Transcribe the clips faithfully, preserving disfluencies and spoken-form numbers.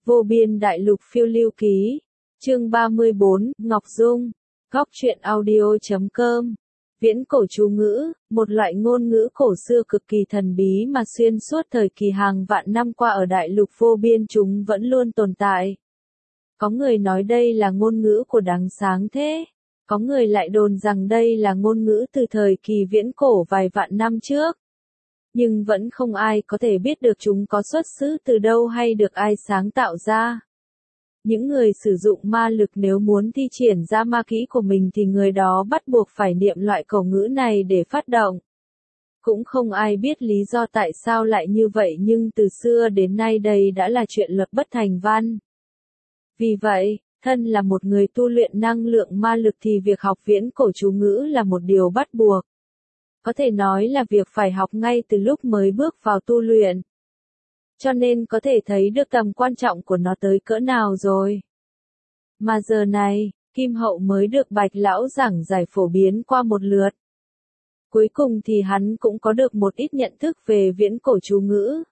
Vô biên đại lục phiêu lưu ký. Chương ba mươi bốn, Ngọc Dung. Góc truyện audio chấm com. Viễn cổ chú ngữ, một loại ngôn ngữ cổ xưa cực kỳ thần bí mà xuyên suốt thời kỳ hàng vạn năm qua ở đại lục vô biên chúng vẫn luôn tồn tại. Có người nói đây là ngôn ngữ của đấng sáng thế. Có người lại đồn rằng đây là ngôn ngữ từ thời kỳ viễn cổ vài vạn năm trước. Nhưng vẫn không ai có thể biết được chúng có xuất xứ từ đâu hay được ai sáng tạo ra. Những người sử dụng ma lực nếu muốn thi triển ra ma kỹ của mình thì người đó bắt buộc phải niệm loại cổ ngữ này để phát động. Cũng không ai biết lý do tại sao lại như vậy nhưng từ xưa đến nay đây đã là chuyện luật bất thành văn. Vì vậy, thân là một người tu luyện năng lượng ma lực thì việc học viễn cổ chú ngữ là một điều bắt buộc. Có thể nói là việc phải học ngay từ lúc mới bước vào tu luyện. Cho nên có thể thấy được tầm quan trọng của nó tới cỡ nào rồi. Mà giờ này, Kim Hậu mới được Bạch Lão giảng giải phổ biến qua một lượt. Cuối cùng thì hắn cũng có được một ít nhận thức về viễn cổ chú ngữ.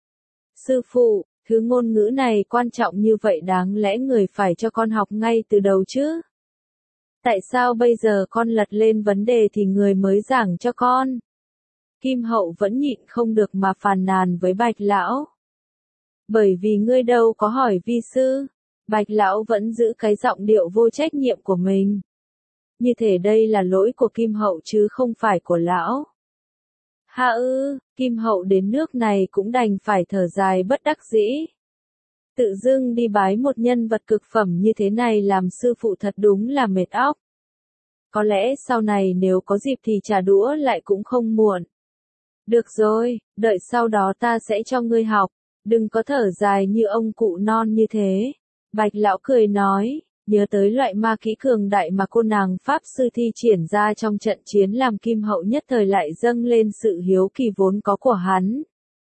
Sư phụ, thứ ngôn ngữ này quan trọng như vậy đáng lẽ người phải cho con học ngay từ đầu chứ? Tại sao bây giờ con lật lên vấn đề thì người mới giảng cho con? Kim Hậu vẫn nhịn không được mà phàn nàn với Bạch Lão. Bởi vì ngươi đâu có hỏi vi sư. Bạch Lão vẫn giữ cái giọng điệu vô trách nhiệm của mình. Như thể đây là lỗi của Kim Hậu chứ không phải của Lão. Ha ư, Kim Hậu đến nước này cũng đành phải thở dài bất đắc dĩ. Tự dưng đi bái một nhân vật cực phẩm như thế này làm sư phụ thật đúng là mệt óc. Có lẽ sau này nếu có dịp thì trả đũa lại cũng không muộn. Được rồi, đợi sau đó ta sẽ cho ngươi học, đừng có thở dài như ông cụ non như thế. Bạch Lão cười nói, nhớ tới loại ma kỹ cường đại mà cô nàng Pháp Sư thi triển ra trong trận chiến làm Kim Hậu nhất thời lại dâng lên sự hiếu kỳ vốn có của hắn.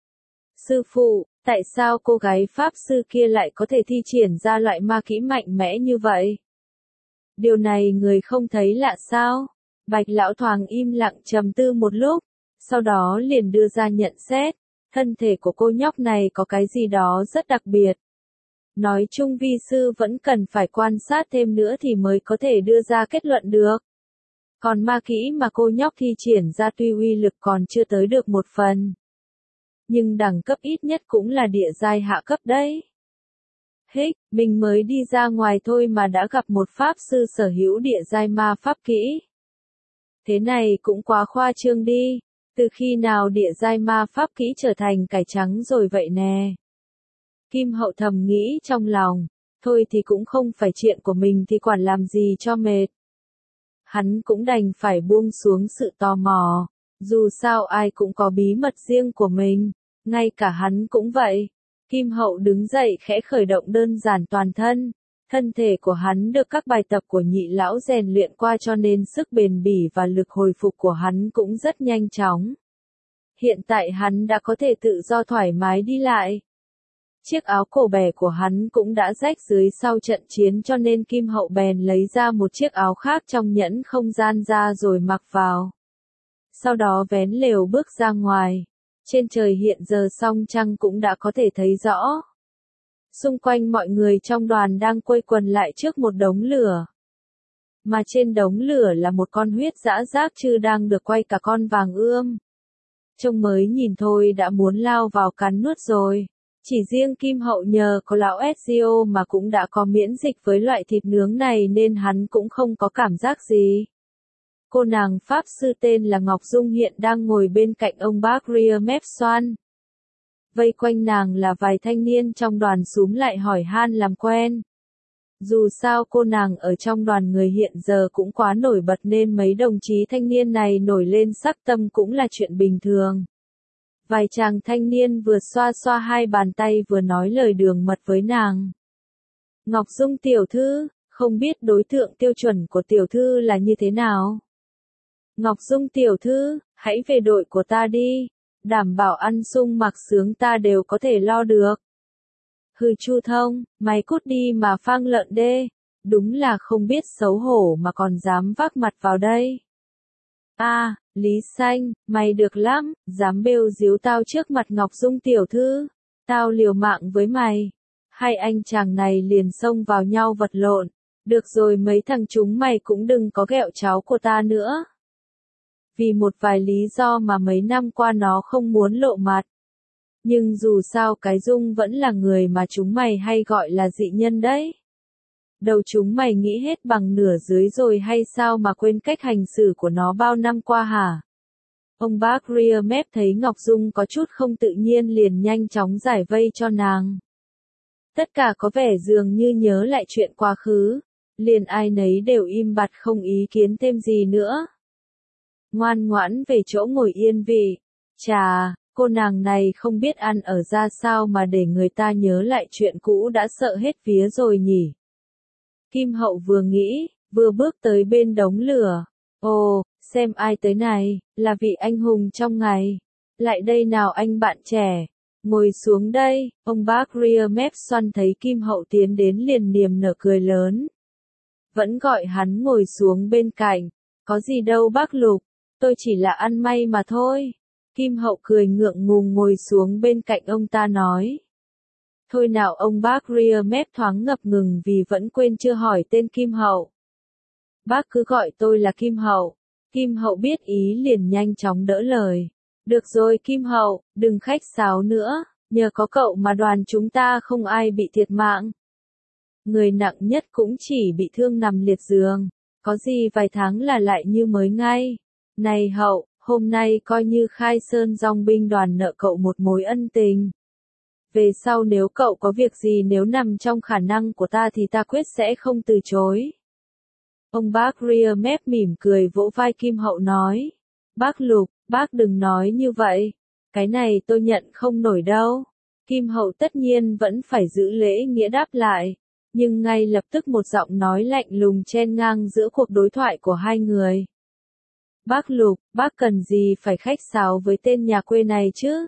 Sư phụ, tại sao cô gái Pháp Sư kia lại có thể thi triển ra loại ma kỹ mạnh mẽ như vậy? Điều này người không thấy lạ sao? Bạch Lão thoáng im lặng trầm tư một lúc, sau đó liền đưa ra nhận xét, thân thể của cô nhóc này có cái gì đó rất đặc biệt. Nói chung vi sư vẫn cần phải quan sát thêm nữa thì mới có thể đưa ra kết luận được. Còn ma kỹ mà cô nhóc thi triển ra tuy uy lực còn chưa tới được một phần. Nhưng đẳng cấp ít nhất cũng là địa giai hạ cấp đấy. Hích, mình mới đi ra ngoài thôi mà đã gặp một pháp sư sở hữu địa giai ma pháp kỹ. Thế này cũng quá khoa trương đi, từ khi nào địa giai ma pháp kỹ trở thành cải trắng rồi vậy nè. Kim Hậu thầm nghĩ trong lòng, thôi thì cũng không phải chuyện của mình thì quản làm gì cho mệt. Hắn cũng đành phải buông xuống sự tò mò, dù sao ai cũng có bí mật riêng của mình, ngay cả hắn cũng vậy. Kim Hậu đứng dậy khẽ khởi động đơn giản toàn thân, thân thể của hắn được các bài tập của nhị lão rèn luyện qua cho nên sức bền bỉ và lực hồi phục của hắn cũng rất nhanh chóng. Hiện tại hắn đã có thể tự do thoải mái đi lại. Chiếc áo cổ bè của hắn cũng đã rách dưới sau trận chiến cho nên Kim Hậu bèn lấy ra một chiếc áo khác trong nhẫn không gian ra rồi mặc vào. Sau đó vén lều bước ra ngoài. Trên trời hiện giờ song trăng cũng đã có thể thấy rõ. Xung quanh mọi người trong đoàn đang quây quần lại trước một đống lửa. Mà trên đống lửa là một con huyết dã giác chư đang được quay cả con vàng ươm. Trông mới nhìn thôi đã muốn lao vào cắn nuốt rồi. Chỉ riêng Kim Hậu nhờ có lão ét giê ô mà cũng đã có miễn dịch với loại thịt nướng này nên hắn cũng không có cảm giác gì. Cô nàng Pháp Sư tên là Ngọc Dung hiện đang ngồi bên cạnh ông bác Ria Mép Xoan. Vây quanh nàng là vài thanh niên trong đoàn xúm lại hỏi han làm quen. Dù sao cô nàng ở trong đoàn người hiện giờ cũng quá nổi bật nên mấy đồng chí thanh niên này nổi lên sắc tâm cũng là chuyện bình thường. Vài chàng thanh niên vừa xoa xoa hai bàn tay vừa nói lời đường mật với nàng. Ngọc Dung tiểu thư, không biết đối tượng tiêu chuẩn của tiểu thư là như thế nào? Ngọc Dung tiểu thư, hãy về đội của ta đi, đảm bảo ăn sung mặc sướng ta đều có thể lo được. Hừ Chu Thông, mày cút đi mà phang lợn đê, đúng là không biết xấu hổ mà còn dám vác mặt vào đây. A, à, Lý Xanh, mày được lắm, dám bêu díu tao trước mặt Ngọc Dung tiểu thư, tao liều mạng với mày. hai anh chàng này liền xông vào nhau vật lộn. Được rồi mấy thằng chúng mày cũng đừng có ghẹo cháu của ta nữa. Vì một vài lý do mà mấy năm qua nó không muốn lộ mặt. Nhưng dù sao cái Dung vẫn là người mà chúng mày hay gọi là dị nhân đấy. Đầu chúng mày nghĩ hết bằng nửa dưới rồi hay sao mà quên cách hành xử của nó bao năm qua hả? Ông bác ria mép thấy Ngọc Dung có chút không tự nhiên liền nhanh chóng giải vây cho nàng. Tất cả có vẻ dường như nhớ lại chuyện quá khứ. Liền ai nấy đều im bặt không ý kiến thêm gì nữa. Ngoan ngoãn về chỗ ngồi yên vị. Chà, cô nàng này không biết ăn ở ra sao mà để người ta nhớ lại chuyện cũ đã sợ hết vía rồi nhỉ. Kim Hậu vừa nghĩ, vừa bước tới bên đống lửa. Ồ, xem ai tới này, là vị anh hùng trong ngày. Lại đây nào anh bạn trẻ. Ngồi xuống đây, ông bác ria mép xoăn thấy Kim Hậu tiến đến liền niềm nở cười lớn. Vẫn gọi hắn ngồi xuống bên cạnh. Có gì đâu bác Lục, tôi chỉ là ăn may mà thôi. Kim Hậu cười ngượng ngùng ngồi xuống bên cạnh ông ta nói. Thôi nào ông bác ria mép thoáng ngập ngừng vì vẫn quên chưa hỏi tên Kim Hậu. Bác cứ gọi tôi là Kim Hậu. Kim Hậu biết ý liền nhanh chóng đỡ lời. Được rồi Kim Hậu, đừng khách sáo nữa, nhờ có cậu mà đoàn chúng ta không ai bị thiệt mạng. Người nặng nhất cũng chỉ bị thương nằm liệt giường, có gì vài tháng là lại như mới ngay. Này Hậu, hôm nay coi như khai sơn dòng binh đoàn nợ cậu một mối ân tình. Về sau nếu cậu có việc gì nếu nằm trong khả năng của ta thì ta quyết sẽ không từ chối. Ông bác ria mép mỉm cười vỗ vai Kim Hậu nói. Bác Lục, bác đừng nói như vậy. Cái này tôi nhận không nổi đâu. Kim Hậu tất nhiên vẫn phải giữ lễ nghĩa đáp lại. Nhưng ngay lập tức một giọng nói lạnh lùng chen ngang giữa cuộc đối thoại của hai người. Bác Lục, bác cần gì phải khách sáo với tên nhà quê này chứ?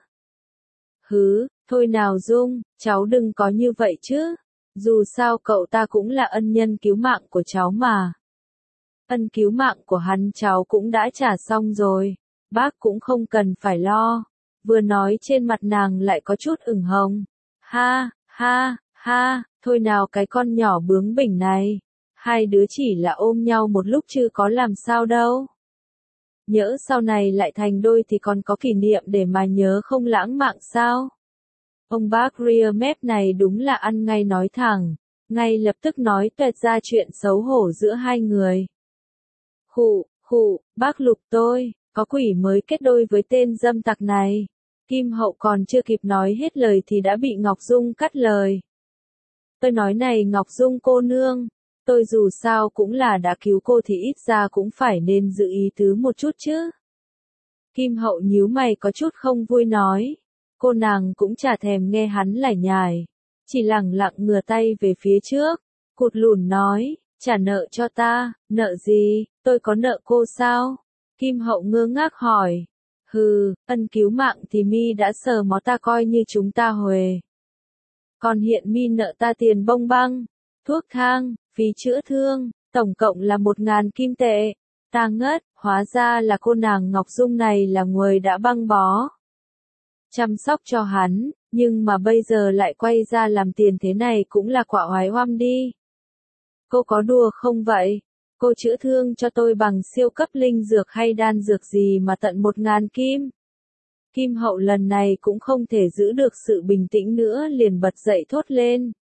Hứ, thôi nào Dung, cháu đừng có như vậy chứ. Dù sao cậu ta cũng là ân nhân cứu mạng của cháu mà. Ân cứu mạng của hắn cháu cũng đã trả xong rồi. Bác cũng không cần phải lo. Vừa nói trên mặt nàng lại có chút ửng hồng. Ha, ha, ha, thôi nào cái con nhỏ bướng bỉnh này. Hai đứa chỉ là ôm nhau một lúc chứ có làm sao đâu. Nhỡ sau này lại thành đôi thì còn có kỷ niệm để mà nhớ không lãng mạn sao. Ông bác ria mép này đúng là ăn ngay nói thẳng. Ngay lập tức nói tuệt ra chuyện xấu hổ giữa hai người. Khụ, khụ, bác Lục tôi, có quỷ mới kết đôi với tên dâm tặc này. Kim Hậu còn chưa kịp nói hết lời thì đã bị Ngọc Dung cắt lời. Tôi nói này Ngọc Dung cô nương, tôi dù sao cũng là đã cứu cô thì ít ra cũng phải nên giữ ý tứ một chút chứ. Kim Hậu nhíu mày có chút không vui nói. Cô nàng cũng chả thèm nghe hắn lải nhải. Chỉ lẳng lặng ngửa tay về phía trước. Cụt lùn nói, trả nợ cho ta, nợ gì, tôi có nợ cô sao? Kim Hậu ngơ ngác hỏi. Hừ, ân cứu mạng thì mi đã sờ mó ta coi như chúng ta huề. Còn hiện mi nợ ta tiền bông băng, thuốc thang, phí chữa thương, tổng cộng là một ngàn kim tệ. Ta ngất, hóa ra là cô nàng Ngọc Dung này là người đã băng bó. Chăm sóc cho hắn, nhưng mà bây giờ lại quay ra làm tiền thế này cũng là quả oái oăm đi. Cô có đùa không vậy? Cô chữa thương cho tôi bằng siêu cấp linh dược hay đan dược gì mà tận một ngàn kim? Kim Hậu lần này cũng không thể giữ được sự bình tĩnh nữa liền bật dậy thốt lên.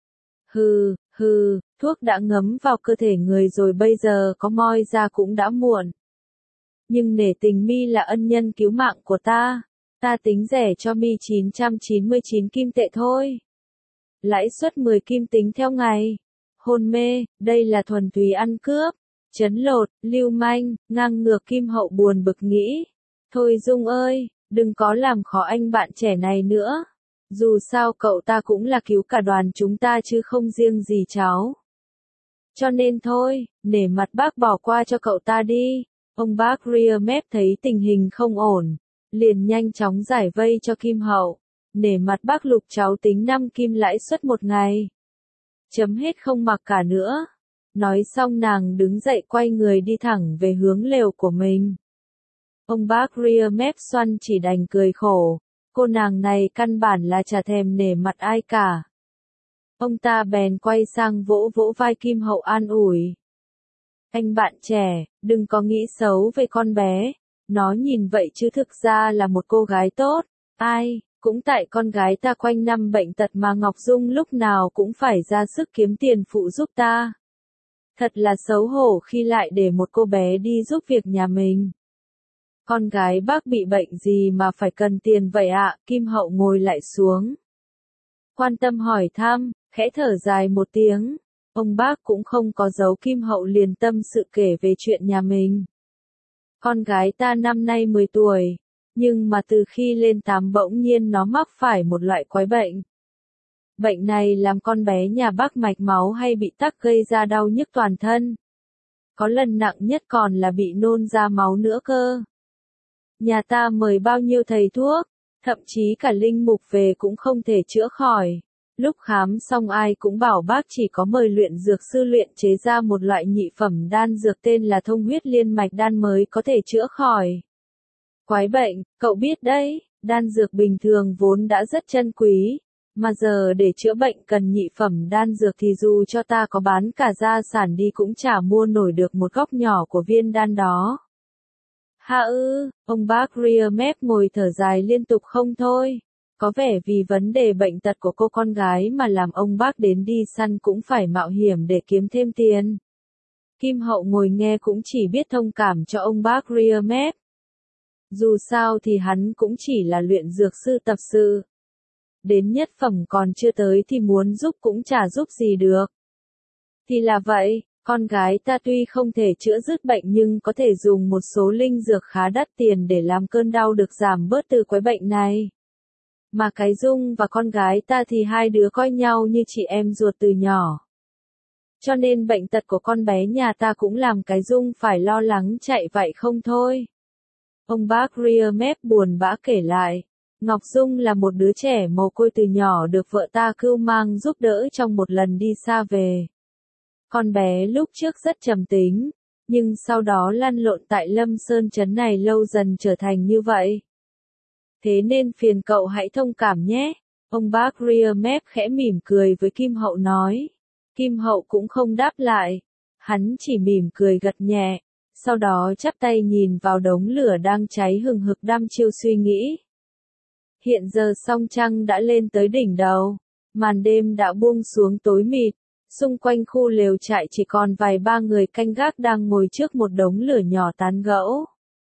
Hừ, hừ, thuốc đã ngấm vào cơ thể người rồi bây giờ có moi ra cũng đã muộn. Nhưng nể tình mi là ân nhân cứu mạng của ta, ta tính rẻ cho mi chín trăm chín mươi chín kim tệ thôi. Lãi suất mười kim tính theo ngày. Hôn mê, đây là thuần túy ăn cướp, chấn lột, lưu manh, ngang ngược. Kim Hậu buồn bực nghĩ. Thôi Dung ơi, đừng có làm khó anh bạn trẻ này nữa. Dù sao cậu ta cũng là cứu cả đoàn chúng ta chứ không riêng gì cháu. Cho nên thôi, nể mặt bác bỏ qua cho cậu ta đi. Ông bác ria mép thấy tình hình không ổn, liền nhanh chóng giải vây cho Kim Hậu. Nể mặt bác Lục cháu tính năm kim lãi suất một ngày. Chấm hết không mặc cả nữa. Nói xong nàng đứng dậy quay người đi thẳng về hướng lều của mình. Ông bác ria mép xoăn chỉ đành cười khổ. Cô nàng này căn bản là chả thèm nể mặt ai cả. Ông ta bèn quay sang vỗ vỗ vai Kim Hậu an ủi. Anh bạn trẻ, đừng có nghĩ xấu về con bé. Nó nhìn vậy chứ thực ra là một cô gái tốt. Ai, cũng tại con gái ta quanh năm bệnh tật mà Ngọc Dung lúc nào cũng phải ra sức kiếm tiền phụ giúp ta. Thật là xấu hổ khi lại để một cô bé đi giúp việc nhà mình. Con gái bác bị bệnh gì mà phải cần tiền vậy ạ? Kim Hậu ngồi lại xuống. Quan tâm hỏi thăm, khẽ thở dài một tiếng. Ông bác cũng không có giấu, Kim Hậu liền tâm sự kể về chuyện nhà mình. Con gái ta năm nay mười tuổi, nhưng mà từ khi lên tám bỗng nhiên nó mắc phải một loại quái bệnh. Bệnh này làm con bé nhà bác mạch máu hay bị tắc gây ra đau nhức toàn thân. Có lần nặng nhất còn là bị nôn ra máu nữa cơ. Nhà ta mời bao nhiêu thầy thuốc, thậm chí cả linh mục về cũng không thể chữa khỏi. Lúc khám xong ai cũng bảo bác chỉ có mời luyện dược sư luyện chế ra một loại nhị phẩm đan dược tên là thông huyết liên mạch đan mới có thể chữa khỏi. Quái bệnh, cậu biết đấy, đan dược bình thường vốn đã rất chân quý, mà giờ để chữa bệnh cần nhị phẩm đan dược thì dù cho ta có bán cả gia sản đi cũng chả mua nổi được một góc nhỏ của viên đan đó. Ha ư, ông bác ria mép ngồi thở dài liên tục không thôi. Có vẻ vì vấn đề bệnh tật của cô con gái mà làm ông bác đến đi săn cũng phải mạo hiểm để kiếm thêm tiền. Kim Hậu ngồi nghe cũng chỉ biết thông cảm cho ông bác ria mép. Dù sao thì hắn cũng chỉ là luyện dược sư tập sự. Đến nhất phẩm còn chưa tới thì muốn giúp cũng chả giúp gì được. Thì là vậy, con gái ta tuy không thể chữa dứt bệnh nhưng có thể dùng một số linh dược khá đắt tiền để làm cơn đau được giảm bớt từ quái bệnh này. Mà cái Dung và con gái ta thì hai đứa coi nhau như chị em ruột từ nhỏ. Cho nên bệnh tật của con bé nhà ta cũng làm cái Dung phải lo lắng chạy vậy không thôi. Ông bác ria mép buồn bã kể lại. Ngọc Dung là một đứa trẻ mồ côi từ nhỏ được vợ ta cưu mang giúp đỡ trong một lần đi xa về. Con bé lúc trước rất trầm tính, nhưng sau đó lăn lộn tại Lâm Sơn trấn này lâu dần trở thành như vậy. Thế nên phiền cậu hãy thông cảm nhé. Ông bác ria mép khẽ mỉm cười với Kim Hậu nói. Kim Hậu cũng không đáp lại. Hắn chỉ mỉm cười gật nhẹ. Sau đó chắp tay nhìn vào đống lửa đang cháy hừng hực đăm chiêu suy nghĩ. Hiện giờ song trăng đã lên tới đỉnh đầu. Màn đêm đã buông xuống tối mịt. Xung quanh khu lều trại chỉ còn vài ba người canh gác đang ngồi trước một đống lửa nhỏ tán gẫu.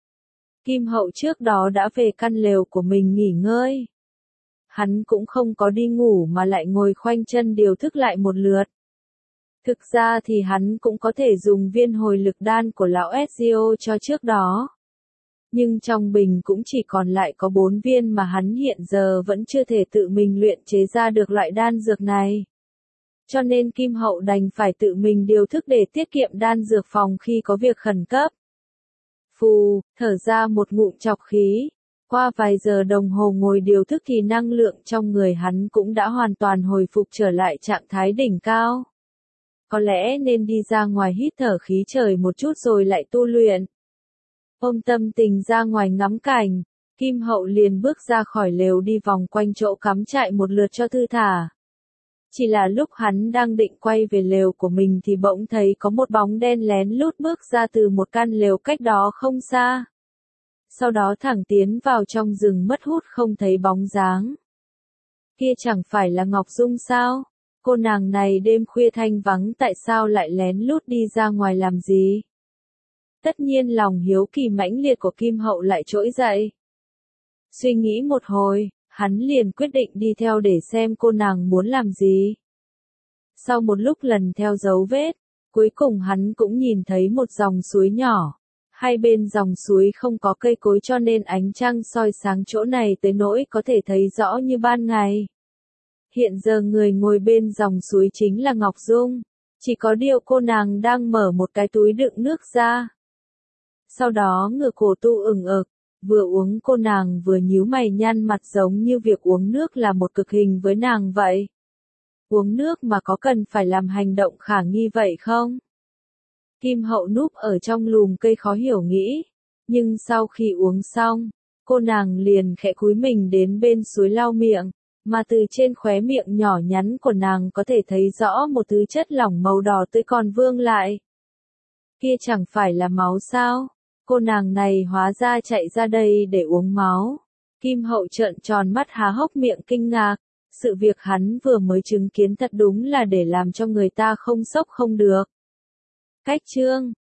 Kim Hậu trước đó đã về căn lều của mình nghỉ ngơi. Hắn cũng không có đi ngủ mà lại ngồi khoanh chân điều thức lại một lượt. Thực ra thì hắn cũng có thể dùng viên hồi lực đan của lão Ezio cho trước đó. Nhưng trong bình cũng chỉ còn lại có bốn viên mà hắn hiện giờ vẫn chưa thể tự mình luyện chế ra được loại đan dược này. Cho nên Kim Hậu đành phải tự mình điều thức để tiết kiệm đan dược phòng khi có việc khẩn cấp. Phù, thở ra một ngụm trọc khí. Qua vài giờ đồng hồ ngồi điều thức thì năng lượng trong người hắn cũng đã hoàn toàn hồi phục trở lại trạng thái đỉnh cao. Có lẽ nên đi ra ngoài hít thở khí trời một chút rồi lại tu luyện. Ôm tâm tình ra ngoài ngắm cảnh, Kim Hậu liền bước ra khỏi lều đi vòng quanh chỗ cắm trại một lượt cho thư thả. Chỉ là lúc hắn đang định quay về lều của mình thì bỗng thấy có một bóng đen lén lút bước ra từ một căn lều cách đó không xa. Sau đó thẳng tiến vào trong rừng mất hút không thấy bóng dáng. Kia chẳng phải là Ngọc Dung sao? Cô nàng này đêm khuya thanh vắng tại sao lại lén lút đi ra ngoài làm gì? Tất nhiên lòng hiếu kỳ mãnh liệt của Kim Hậu lại trỗi dậy. Suy nghĩ một hồi, hắn liền quyết định đi theo để xem cô nàng muốn làm gì. Sau một lúc lần theo dấu vết, cuối cùng hắn cũng nhìn thấy một dòng suối nhỏ. Hai bên dòng suối không có cây cối cho nên ánh trăng soi sáng chỗ này tới nỗi có thể thấy rõ như ban ngày. Hiện giờ người ngồi bên dòng suối chính là Ngọc Dung. Chỉ có điều cô nàng đang mở một cái túi đựng nước ra. Sau đó ngửa cổ tu ửng ực, vừa uống cô nàng vừa nhíu mày nhăn mặt giống như việc uống nước là một cực hình với nàng vậy. Uống nước mà có cần phải làm hành động khả nghi vậy không? Kim Hậu núp ở trong lùm cây khó hiểu nghĩ, nhưng sau khi uống xong, cô nàng liền khẽ cúi mình đến bên suối lau miệng, mà từ trên khóe miệng nhỏ nhắn của nàng có thể thấy rõ một thứ chất lỏng màu đỏ tươi còn vương lại. Kia chẳng phải là máu sao? Cô nàng này hóa ra chạy ra đây để uống máu. Kim Hậu trợn tròn mắt há hốc miệng kinh ngạc, sự việc hắn vừa mới chứng kiến thật đúng là để làm cho người ta không sốc không được. Cách chương